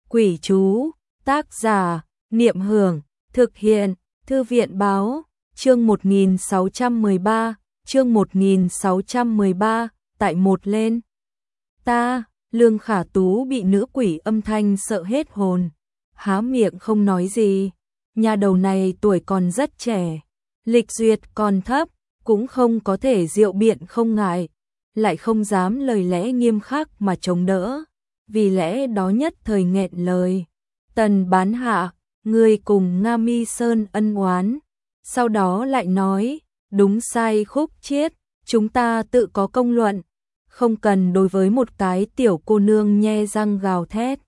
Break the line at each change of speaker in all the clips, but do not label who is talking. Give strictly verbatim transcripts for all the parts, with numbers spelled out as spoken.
Quỷ chú, tác giả, Niệm Hưởng, thực hiện, Thư viện báo, chương một nghìn sáu trăm mười ba, chương một nghìn sáu trăm mười ba, tại một lên. Ta, Lương Khả Tú bị nữ quỷ âm thanh sợ hết hồn, há miệng không nói gì. Nhà đầu này tuổi còn rất trẻ, lịch duyệt còn thấp, cũng không có thể rượu biện không ngại, lại không dám lời lẽ nghiêm khắc mà chống đỡ, vì lẽ đó nhất thời nghẹn lời. Tần Bán Hạ, người cùng Nga Mi Sơn ân oán, sau đó lại nói, đúng sai khúc chiết, chúng ta tự có công luận, không cần đối với một cái tiểu cô nương nhe răng gào thét.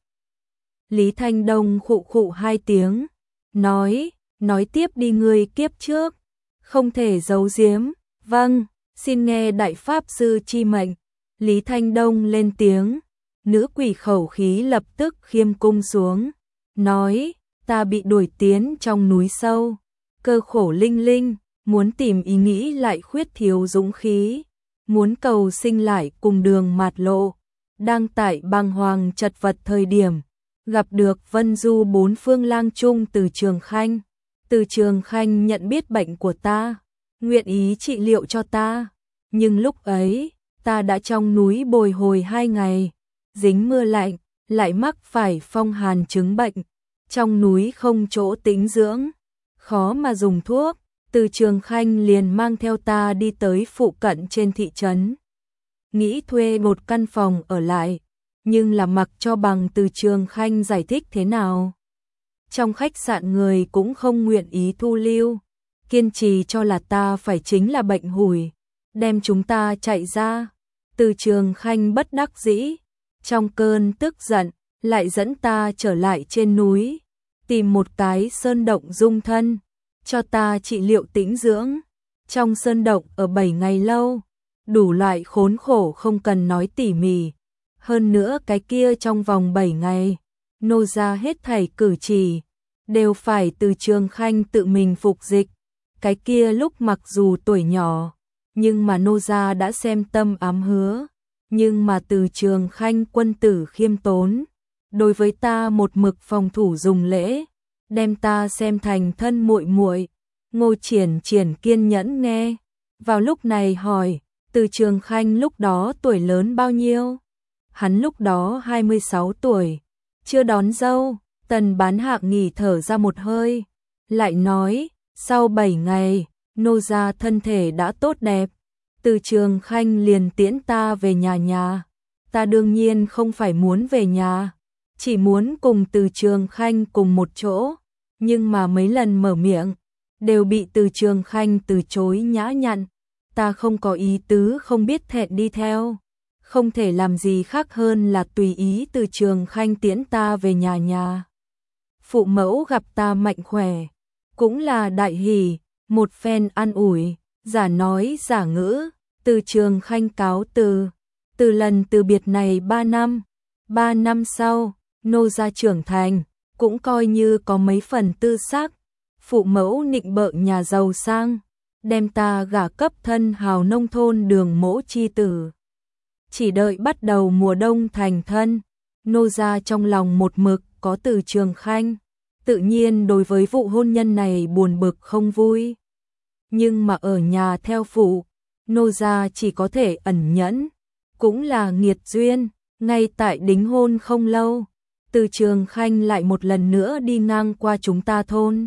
Lý Thanh Đông khụ khụ hai tiếng, nói, nói tiếp đi người kiếp trước, không thể giấu giếm, vâng, xin nghe đại pháp sư chi mệnh. Lý Thanh Đông lên tiếng, nữ quỷ khẩu khí lập tức khiêm cung xuống, nói, ta bị đuổi tiến trong núi sâu, cơ khổ linh linh, muốn tìm ý nghĩ lại khuyết thiếu dũng khí, muốn cầu sinh lại cùng đường mạt lộ, đang tại bàng hoàng chật vật thời điểm, gặp được Vân Du bốn phương lang trung Từ Trường Khanh. Từ Trường Khanh nhận biết bệnh của ta, nguyện ý trị liệu cho ta, nhưng lúc ấy, ta đã trong núi bồi hồi hai ngày, dính mưa lạnh, lại mắc phải phong hàn chứng bệnh, trong núi không chỗ tĩnh dưỡng, khó mà dùng thuốc. Từ Trường Khanh liền mang theo ta đi tới phụ cận trên thị trấn, nghĩ thuê một căn phòng ở lại, nhưng là mặc cho bằng Từ Trường Khanh giải thích thế nào. Trong khách sạn người cũng không nguyện ý thu lưu, kiên trì cho là ta phải chính là bệnh hủi, đem chúng ta chạy ra. Từ Trường Khanh bất đắc dĩ, trong cơn tức giận, lại dẫn ta trở lại trên núi, tìm một cái sơn động dung thân, cho ta trị liệu tĩnh dưỡng. Trong sơn động ở bảy ngày lâu, đủ loại khốn khổ không cần nói tỉ mỉ. Hơn nữa cái kia trong vòng bảy ngày, nô ra hết thảy cử chỉ, đều phải Từ Trường Khanh tự mình phục dịch. Cái kia lúc mặc dù tuổi nhỏ, nhưng mà nô gia đã xem tâm ám hứa, nhưng mà Từ Trường Khanh quân tử khiêm tốn, đối với ta một mực phòng thủ dùng lễ, đem ta xem thành thân muội muội. Ngô Triển Triển kiên nhẫn nghe, vào lúc này hỏi, Từ Trường Khanh lúc đó tuổi lớn bao nhiêu? Hắn lúc đó hai mươi sáu tuổi, chưa đón dâu. Tần Bán Hạ nghỉ thở ra một hơi, lại nói, sau bảy ngày, nô gia thân thể đã tốt đẹp, Từ Trường Khanh liền tiễn ta về nhà nhà. Ta đương nhiên không phải muốn về nhà, chỉ muốn cùng Từ Trường Khanh cùng một chỗ, nhưng mà mấy lần mở miệng, đều bị Từ Trường Khanh từ chối nhã nhặn. Ta không có ý tứ không biết thẹn đi theo, không thể làm gì khác hơn là tùy ý Từ Trường Khanh tiễn ta về nhà nhà. Phụ mẫu gặp ta mạnh khỏe, cũng là đại hỷ, một phen an ủi, giả nói giả ngữ, Từ Trường Khanh cáo từ. Từ lần từ biệt này ba năm, ba năm sau, nô gia trưởng thành, cũng coi như có mấy phần tư sắc, phụ mẫu nịnh bợ nhà giàu sang, đem ta gả cấp thân hào nông thôn Đường mỗ chi tử. Chỉ đợi bắt đầu mùa đông thành thân, nô gia trong lòng một mực có Từ Trường Khanh, tự nhiên đối với vụ hôn nhân này buồn bực không vui. Nhưng mà ở nhà theo phụ, nô gia chỉ có thể ẩn nhẫn, cũng là nghiệt duyên. Ngay tại đính hôn không lâu, Từ Trường Khanh lại một lần nữa đi ngang qua chúng ta thôn,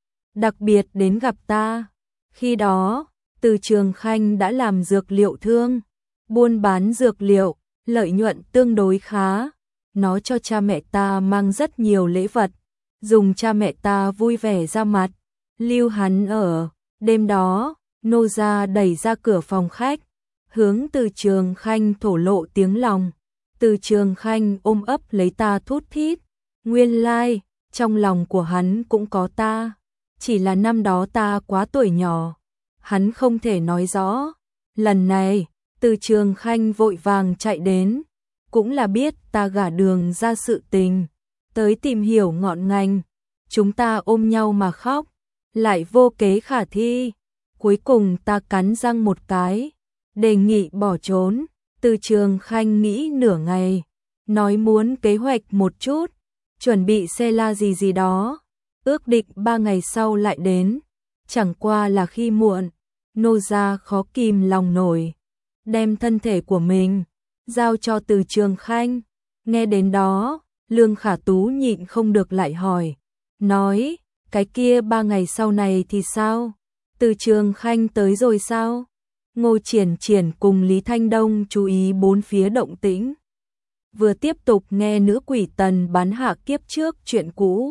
đặc biệt đến gặp ta. Khi đó, Từ Trường Khanh đã làm dược liệu thương, buôn bán dược liệu, lợi nhuận tương đối khá. Nó cho cha mẹ ta mang rất nhiều lễ vật, dùng cha mẹ ta vui vẻ ra mặt, lưu hắn ở. Đêm đó, nô gia đẩy ra cửa phòng khách, hướng Từ Trường Khanh thổ lộ tiếng lòng. Từ Trường Khanh ôm ấp lấy ta thút thít, nguyên lai, like, trong lòng của hắn cũng có ta, chỉ là năm đó ta quá tuổi nhỏ, hắn không thể nói rõ. Lần này, Từ Trường Khanh vội vàng chạy đến, cũng là biết ta gả Đường ra sự tình, tới tìm hiểu ngọn ngành. Chúng ta ôm nhau mà khóc, lại vô kế khả thi. Cuối cùng ta cắn răng một cái, đề nghị bỏ trốn. Từ Trường Khanh nghĩ nửa ngày, nói muốn kế hoạch một chút, chuẩn bị xe la gì gì đó, ước định ba ngày sau lại đến, chẳng qua là khi muộn, nô gia khó kìm lòng nổi, đem thân thể của mình giao cho Từ Trường Khanh. Nghe đến đó, Lương Khả Tú nhịn không được lại hỏi, nói, cái kia ba ngày sau này thì sao? Từ Trường Khanh tới rồi sao? Ngô Triển Triển cùng Lý Thanh Đông chú ý bốn phía động tĩnh, vừa tiếp tục nghe nữ quỷ tần bán hạ kiếp trước chuyện cũ.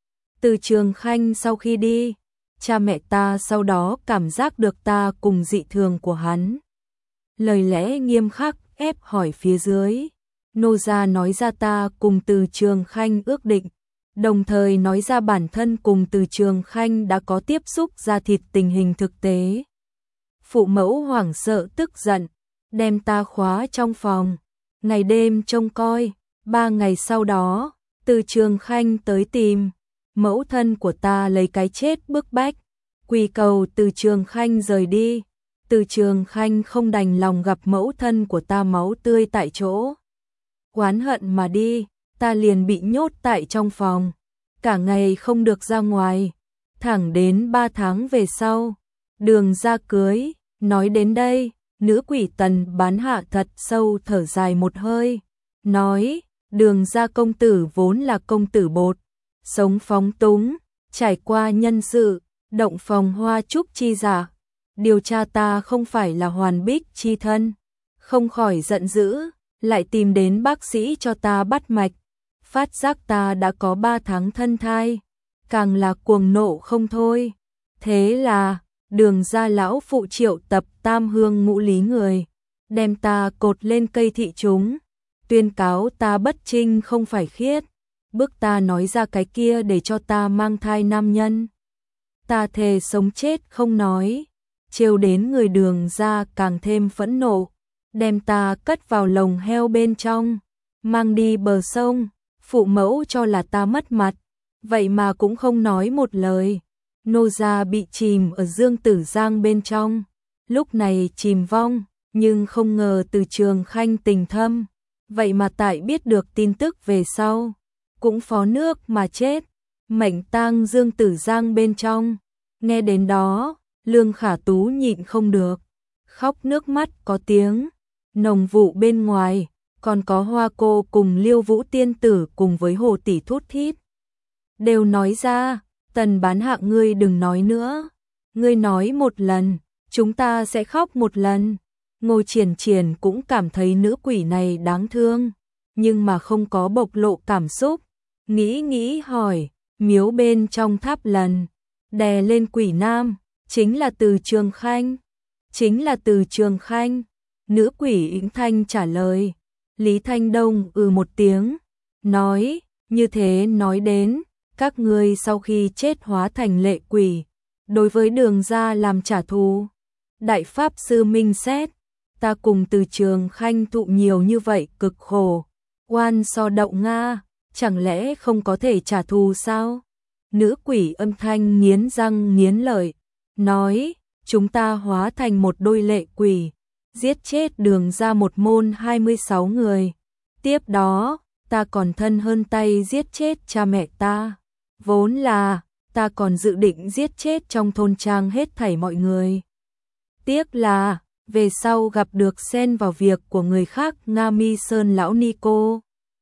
Từ Trường Khanh sau khi đi, cha mẹ ta sau đó cảm giác được ta cùng dị thường của hắn. Lời lẽ nghiêm khắc ép hỏi phía dưới. Nô gia nói ra ta cùng Từ Trường Khanh ước định, đồng thời nói ra bản thân cùng Từ Trường Khanh đã có tiếp xúc ra thịt tình hình thực tế. Phụ mẫu hoảng sợ tức giận, đem ta khóa trong phòng, ngày đêm trông coi. Ba ngày sau đó, Từ Trường Khanh tới tìm, mẫu thân của ta lấy cái chết bức bách, quỳ cầu Từ Trường Khanh rời đi. Từ Trường Khanh không đành lòng gặp mẫu thân của ta máu tươi tại chỗ, oán hận mà đi, ta liền bị nhốt tại trong phòng, cả ngày không được ra ngoài, thẳng đến ba tháng về sau, Đường ra cưới. Nói đến đây, nữ quỷ tần bán hạ thật sâu thở dài một hơi, nói, Đường ra công tử vốn là công tử bột, sống phóng túng, trải qua nhân sự, động phòng hoa trúc chi giả, điều tra ta không phải là hoàn bích chi thân, không khỏi giận dữ, lại tìm đến bác sĩ cho ta bắt mạch, phát giác ta đã có ba tháng thân thai, càng là cuồng nộ không thôi. Thế là, Đường ra lão phụ triệu tập tam hương ngũ lý người, đem ta cột lên cây thị chúng, tuyên cáo ta bất trinh không phải khiết, bức ta nói ra cái kia để cho ta mang thai nam nhân. Ta thề sống chết không nói, trêu đến người Đường ra càng thêm phẫn nộ, đem ta cất vào lồng heo bên trong, mang đi bờ sông. Phụ mẫu cho là ta mất mặt, vậy mà cũng không nói một lời. Nô gia bị chìm ở Dương Tử Giang bên trong, lúc này chìm vong, nhưng không ngờ Từ Trường Khanh tình thâm, vậy mà tại biết được tin tức về sau, cũng phó nước mà chết, mệnh tang Dương Tử Giang bên trong. Nghe đến đó, Lương Khả Tú nhịn không được, khóc nước mắt có tiếng. Nồng vụ bên ngoài, còn có Hoa cô cùng Liêu Vũ tiên tử cùng với Hồ tỷ thút thít, đều nói ra, Tần bán hạ ngươi đừng nói nữa, ngươi nói một lần, chúng ta sẽ khóc một lần. Ngô Triển Triển cũng cảm thấy nữ quỷ này đáng thương, nhưng mà không có bộc lộ cảm xúc, nghĩ nghĩ hỏi, miếu bên trong tháp lần, đè lên quỷ nam, chính là Từ Trường Khanh, chính là Từ Trường Khanh. Nữ quỷ Yến Thanh trả lời. Lý Thanh Đông ừ một tiếng, nói, như thế nói đến, các ngươi sau khi chết hóa thành lệ quỷ, đối với Đường ra làm trả thù. Đại Pháp Sư minh xét, ta cùng Từ Trường Khanh thụ nhiều như vậy cực khổ, oan so đậu Nga, chẳng lẽ không có thể trả thù sao? Nữ quỷ âm thanh nghiến răng nghiến lợi, nói, chúng ta hóa thành một đôi lệ quỷ, giết chết Đường ra một môn hai mươi sáu người. Tiếp đó, ta còn thân hơn tay giết chết cha mẹ ta. Vốn là, ta còn dự định giết chết trong thôn trang hết thảy mọi người. Tiếc là, về sau gặp được xen vào việc của người khác Nga Mi Sơn lão ni cô.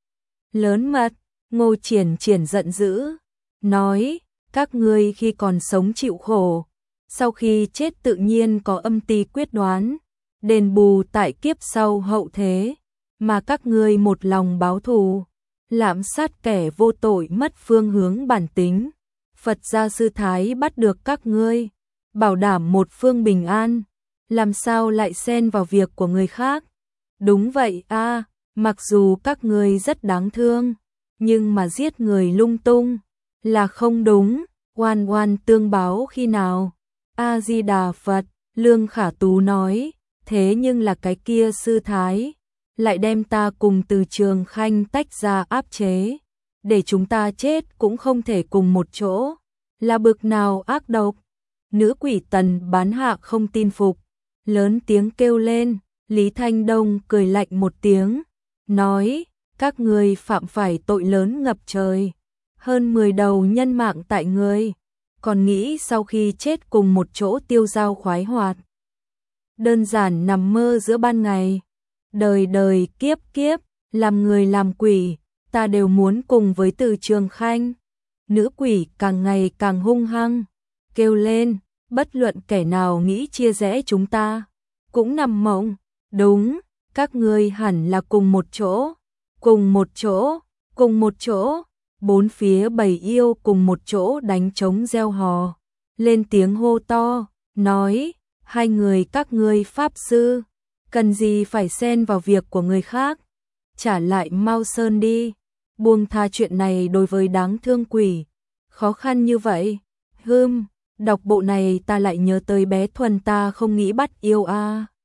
Lớn mật, Ngô Triển Triển giận dữ, nói, các ngươi khi còn sống chịu khổ, sau khi chết tự nhiên có âm ty quyết đoán, đền bù tại kiếp sau hậu thế, mà các ngươi một lòng báo thù, lạm sát kẻ vô tội mất phương hướng bản tính. Phật gia sư thái bắt được các ngươi, bảo đảm một phương bình an, làm sao lại xen vào việc của người khác? Đúng vậy a, à, mặc dù các ngươi rất đáng thương, nhưng mà giết người lung tung là không đúng, oan oan tương báo khi nào? A Di Đà Phật. Lương Khả Tú nói, thế nhưng là cái kia sư thái lại đem ta cùng Từ Trường Khanh tách ra áp chế, để chúng ta chết cũng không thể cùng một chỗ, là bực nào ác độc. Nữ quỷ Tần bán hạ không tin phục, lớn tiếng kêu lên. Lý Thanh Đông cười lạnh một tiếng, nói, các ngươi phạm phải tội lớn ngập trời, hơn mười đầu nhân mạng tại ngươi, còn nghĩ sau khi chết cùng một chỗ tiêu dao khoái hoạt. Đơn giản nằm mơ giữa ban ngày, đời đời kiếp kiếp, làm người làm quỷ, ta đều muốn cùng với Từ Trường Khanh. Nữ quỷ càng ngày càng hung hăng, kêu lên, bất luận kẻ nào nghĩ chia rẽ chúng ta, cũng nằm mộng, đúng, các ngươi hẳn là cùng một chỗ, cùng một chỗ, cùng một chỗ, bốn phía bầy yêu cùng một chỗ đánh trống reo hò, lên tiếng hô to, nói, hai người các ngươi pháp sư, cần gì phải xen vào việc của người khác, trả lại Mao Sơn đi, buông tha chuyện này đối với đáng thương quỷ, khó khăn như vậy, hưm, đọc bộ này ta lại nhớ tới bé Thuần ta không nghĩ bắt yêu a. À.